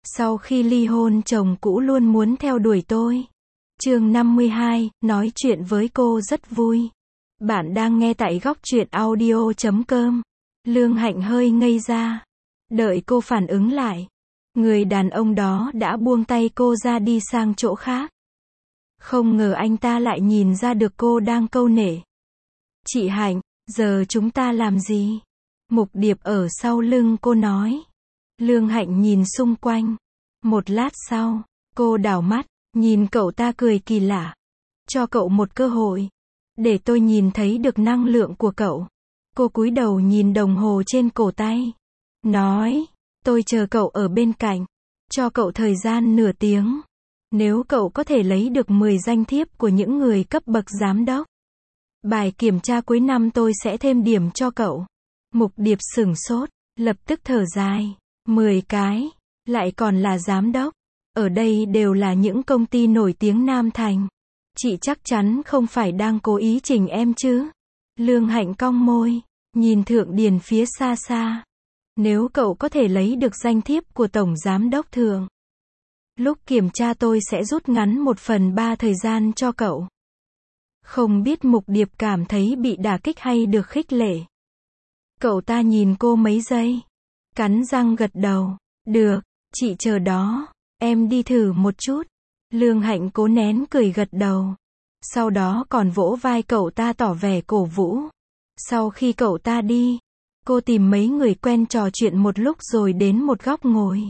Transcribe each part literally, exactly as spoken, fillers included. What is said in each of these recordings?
Sau khi ly hôn chồng cũ luôn muốn theo đuổi tôi. Chương năm mươi hai, nói chuyện với cô rất vui. Bạn đang nghe tại góc truyện audio chấm com. Lương Hạnh hơi ngây ra. Đợi cô phản ứng lại, người đàn ông đó đã buông tay cô ra đi sang chỗ khác. Không ngờ anh ta lại nhìn ra được cô đang câu nệ. Chị Hạnh, giờ chúng ta làm gì? Mục Điệp ở sau lưng cô nói. Lương Hạnh nhìn xung quanh. Một lát sau, cô đảo mắt, nhìn cậu ta cười kỳ lạ. Cho cậu một cơ hội. Để tôi nhìn thấy được năng lượng của cậu. Cô cúi đầu nhìn đồng hồ trên cổ tay. Nói, tôi chờ cậu ở bên cạnh. Cho cậu thời gian nửa tiếng. Nếu cậu có thể lấy được mười danh thiếp của những người cấp bậc giám đốc, bài kiểm tra cuối năm tôi sẽ thêm điểm cho cậu. Mục Điệp sửng sốt, lập tức thở dài. mười cái, lại còn là giám đốc. Ở đây đều là những công ty nổi tiếng Nam Thành. Chị chắc chắn không phải đang cố ý chỉnh em chứ? Lương Hạnh cong môi, nhìn Thượng Điền phía xa xa. Nếu cậu có thể lấy được danh thiếp của Tổng Giám đốc Thượng, lúc kiểm tra tôi sẽ rút ngắn một phần ba thời gian cho cậu. Không biết Mục Điệp cảm thấy bị đả kích hay được khích lệ. Cậu ta nhìn cô mấy giây, cắn răng gật đầu. Được, chị chờ đó, em đi thử một chút. Lương Hạnh cố nén cười gật đầu. Sau đó còn vỗ vai cậu ta tỏ vẻ cổ vũ. Sau khi cậu ta đi, cô tìm mấy người quen trò chuyện một lúc rồi đến một góc ngồi.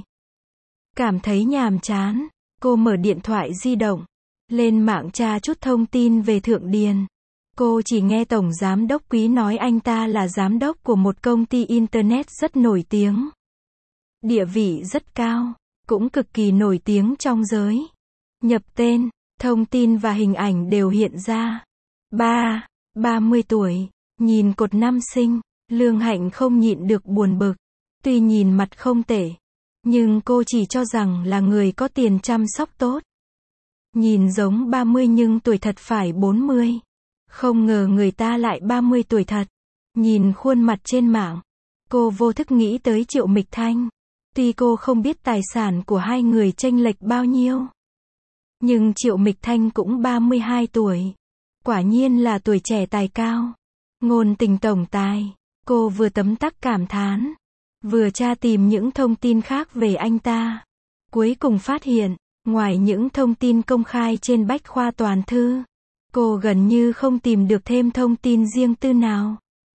Cảm thấy nhàm chán, cô mở điện thoại di động, lên mạng tra chút thông tin về Thượng Điền. Cô chỉ nghe Tổng Giám đốc Quý nói anh ta là giám đốc của một công ty Internet rất nổi tiếng. Địa vị rất cao, cũng cực kỳ nổi tiếng trong giới. Nhập tên, thông tin và hình ảnh đều hiện ra. Ba, ba mươi tuổi, nhìn cột năm sinh, Lương Hạnh không nhịn được buồn bực. Tuy nhìn mặt không tệ, nhưng cô chỉ cho rằng là người có tiền chăm sóc tốt. Nhìn giống ba mươi nhưng tuổi thật phải bốn mươi. Không ngờ người ta lại ba mươi tuổi thật. Nhìn khuôn mặt trên mạng, cô vô thức nghĩ tới Triệu Mịch Thanh. Tuy cô không biết tài sản của hai người chênh lệch bao nhiêu, nhưng Triệu Mịch Thanh cũng ba mươi hai tuổi. Quả nhiên là tuổi trẻ tài cao. Ngôn tình tổng tài. Cô vừa tấm tắc cảm thán, vừa tra tìm những thông tin khác về anh ta. Cuối cùng phát hiện, ngoài những thông tin công khai trên Bách Khoa Toàn Thư, cô gần như không tìm được thêm thông tin riêng tư nào.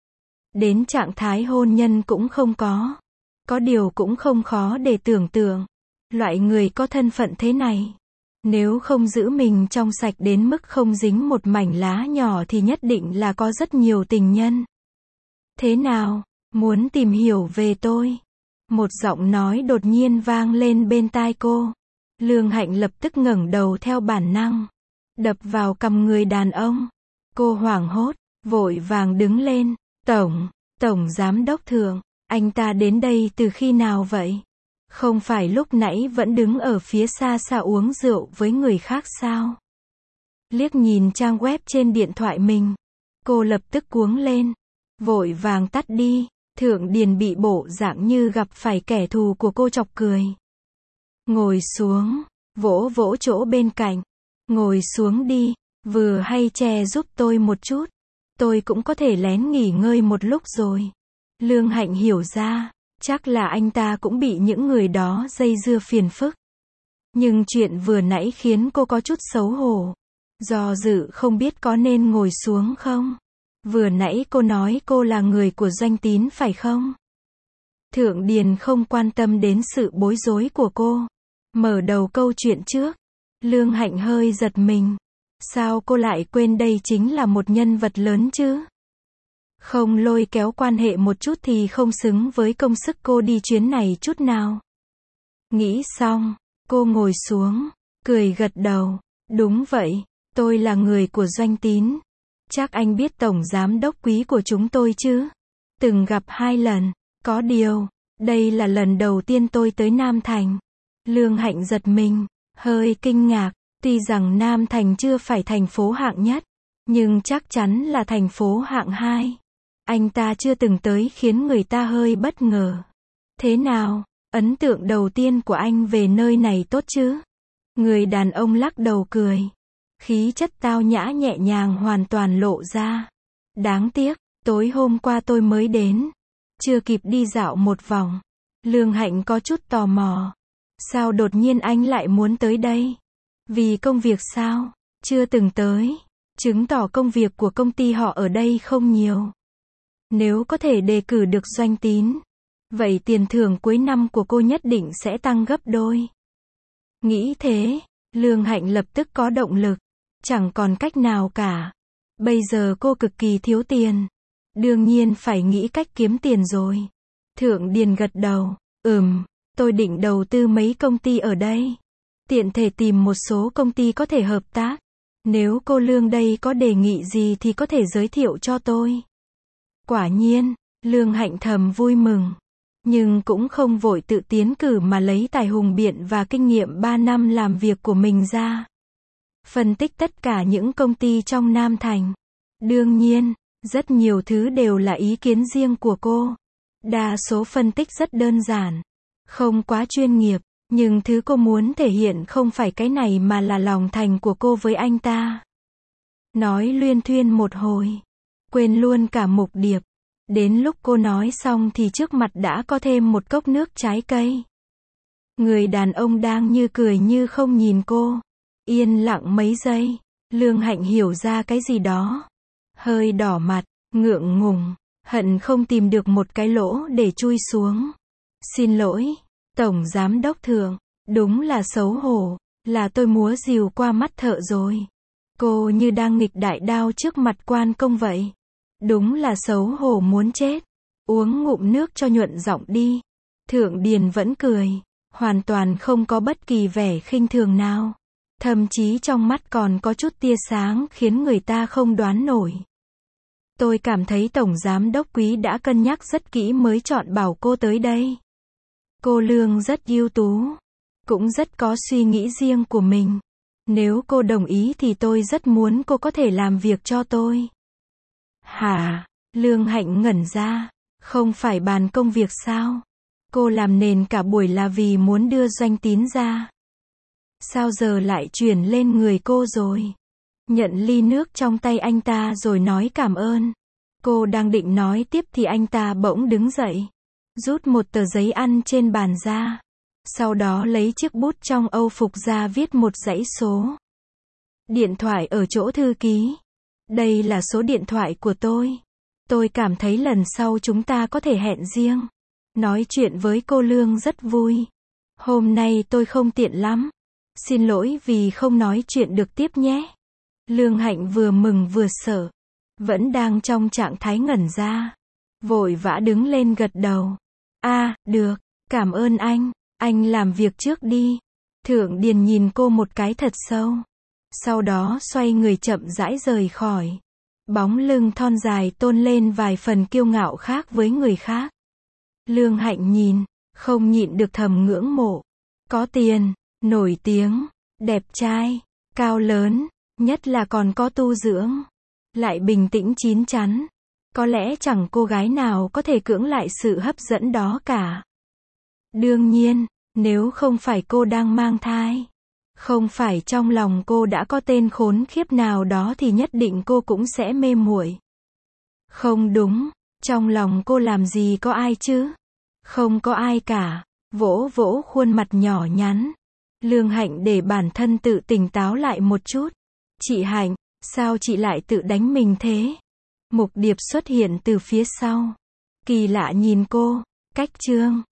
Đến trạng thái hôn nhân cũng không có. Có điều cũng không khó để tưởng tượng. Loại người có thân phận thế này, nếu không giữ mình trong sạch đến mức không dính một mảnh lá nhỏ thì nhất định là có rất nhiều tình nhân. Thế nào, muốn tìm hiểu về tôi? Một giọng nói đột nhiên vang lên bên tai cô. Lương Hạnh lập tức ngẩng đầu theo bản năng, đập vào cằm người đàn ông. Cô hoảng hốt, vội vàng đứng lên. Tổng, Tổng Giám đốc Thượng, anh ta đến đây từ khi nào vậy? Không phải lúc nãy vẫn đứng ở phía xa xa uống rượu với người khác sao? Liếc nhìn trang web trên điện thoại mình, cô lập tức cuống lên, vội vàng tắt đi. Thượng Điền bị bộ dạng như gặp phải kẻ thù của cô chọc cười. Ngồi xuống, vỗ vỗ chỗ bên cạnh. Ngồi xuống đi, vừa hay che giúp tôi một chút. Tôi cũng có thể lén nghỉ ngơi một lúc rồi. Lương Hạnh hiểu ra, chắc là anh ta cũng bị những người đó dây dưa phiền phức. Nhưng chuyện vừa nãy khiến cô có chút xấu hổ. Do dự không biết có nên ngồi xuống không. Vừa nãy cô nói cô là người của Doanh Tín phải không? Thượng Điền không quan tâm đến sự bối rối của cô. Mở đầu câu chuyện trước. Lương Hạnh hơi giật mình. Sao cô lại quên đây chính là một nhân vật lớn chứ? Không lôi kéo quan hệ một chút thì không xứng với công sức cô đi chuyến này chút nào. Nghĩ xong, cô ngồi xuống, cười gật đầu. Đúng vậy, tôi là người của Doanh Tín. Chắc anh biết Tổng Giám đốc Quý của chúng tôi chứ? Từng gặp hai lần, có điều, đây là lần đầu tiên tôi tới Nam Thành. Lương Hạnh giật mình, hơi kinh ngạc, tuy rằng Nam Thành chưa phải thành phố hạng nhất, nhưng chắc chắn là thành phố hạng hai. Anh ta chưa từng tới khiến người ta hơi bất ngờ. Thế nào, Ấn tượng đầu tiên của anh về nơi này tốt chứ? Người đàn ông lắc đầu cười. Khí chất tao nhã nhẹ nhàng hoàn toàn lộ ra. Đáng tiếc, tối hôm qua tôi mới đến. Chưa kịp đi dạo một vòng. Lương Hạnh có chút tò mò. Sao đột nhiên anh lại muốn tới đây? Vì công việc sao? Chưa từng tới. Chứng tỏ công việc của công ty họ ở đây không nhiều. Nếu có thể đề cử được Doanh Tín, vậy tiền thưởng cuối năm của cô nhất định sẽ tăng gấp đôi. Nghĩ thế, Lương Hạnh lập tức có động lực. Chẳng còn cách nào cả. Bây giờ cô cực kỳ thiếu tiền. Đương nhiên phải nghĩ cách kiếm tiền rồi. Thượng Điền gật đầu. Ừm, tôi định đầu tư mấy công ty ở đây. Tiện thể tìm một số công ty có thể hợp tác. Nếu cô Lương đây có đề nghị gì thì có thể giới thiệu cho tôi. Quả nhiên, Lương Hạnh thầm vui mừng. Nhưng cũng không vội tự tiến cử mà lấy tài hùng biện và kinh nghiệm ba năm làm việc của mình ra. Phân tích tất cả những công ty trong Nam Thành. Đương nhiên, rất nhiều thứ đều là ý kiến riêng của cô. Đa số phân tích rất đơn giản, không quá chuyên nghiệp, nhưng thứ cô muốn thể hiện không phải cái này mà là lòng thành của cô với anh ta. Nói luyên thuyên một hồi, quên luôn cả Mục Điệp. Đến lúc cô nói xong thì trước mặt đã có thêm một cốc nước trái cây. Người đàn ông đang như cười như không nhìn cô. Yên lặng mấy giây, Lương Hạnh hiểu ra cái gì đó. Hơi đỏ mặt, ngượng ngùng, hận không tìm được một cái lỗ để chui xuống. Xin lỗi, Tổng Giám Đốc Thượng, đúng là xấu hổ, là tôi múa rìu qua mắt thợ rồi. Cô như đang nghịch đại đao trước mặt quan công vậy. Đúng là xấu hổ muốn chết. Uống ngụm nước cho nhuận giọng đi. Thượng Điền vẫn cười, hoàn toàn không có bất kỳ vẻ khinh thường nào. Thậm chí trong mắt còn có chút tia sáng khiến người ta không đoán nổi. Tôi cảm thấy Tổng Giám Đốc Quý đã cân nhắc rất kỹ mới chọn bảo cô tới đây. Cô Lương rất ưu tú, cũng rất có suy nghĩ riêng của mình. Nếu cô đồng ý thì tôi rất muốn cô có thể làm việc cho tôi. Hả? Lương Hạnh ngẩn ra. Không phải bàn công việc sao? Cô làm nền cả buổi là vì muốn đưa Doanh Tín ra. Sao giờ lại chuyển lên người cô rồi? Nhận ly nước trong tay anh ta rồi nói cảm ơn. Cô đang định nói tiếp thì anh ta bỗng đứng dậy. Rút một tờ giấy ăn trên bàn ra. Sau đó lấy chiếc bút trong âu phục ra viết một dãy số. Điện thoại ở chỗ thư ký. Đây là số điện thoại của tôi. Tôi cảm thấy lần sau chúng ta có thể hẹn riêng. Nói chuyện với cô Lương rất vui. Hôm nay tôi không tiện lắm. Xin lỗi vì không nói chuyện được tiếp nhé. Lương Hạnh vừa mừng vừa sợ. Vẫn đang trong trạng thái ngẩn ra. Vội vã đứng lên gật đầu. À, được, cảm ơn anh. Anh làm việc trước đi. Thượng Điền nhìn cô một cái thật sâu. Sau đó xoay người chậm rãi rời khỏi. Bóng lưng thon dài tôn lên vài phần kiêu ngạo khác với người khác. Lương Hạnh nhìn, không nhịn được thầm ngưỡng mộ. Có tiền, nổi tiếng, đẹp trai, cao lớn, nhất là còn có tu dưỡng. Lại bình tĩnh chín chắn. Có lẽ chẳng cô gái nào có thể cưỡng lại sự hấp dẫn đó cả. Đương nhiên, nếu không phải cô đang mang thai, không phải trong lòng cô đã có tên khốn khiếp nào đó thì nhất định cô cũng sẽ mê muội. Không đúng, trong lòng cô làm gì có ai chứ? Không có ai cả. Vỗ vỗ khuôn mặt nhỏ nhắn. Lương Hạnh để bản thân tự tỉnh táo lại một chút. Chị Hạnh, sao chị lại tự đánh mình thế? Mục Điệp xuất hiện từ phía sau. Kỳ lạ nhìn cô. Cách Trương.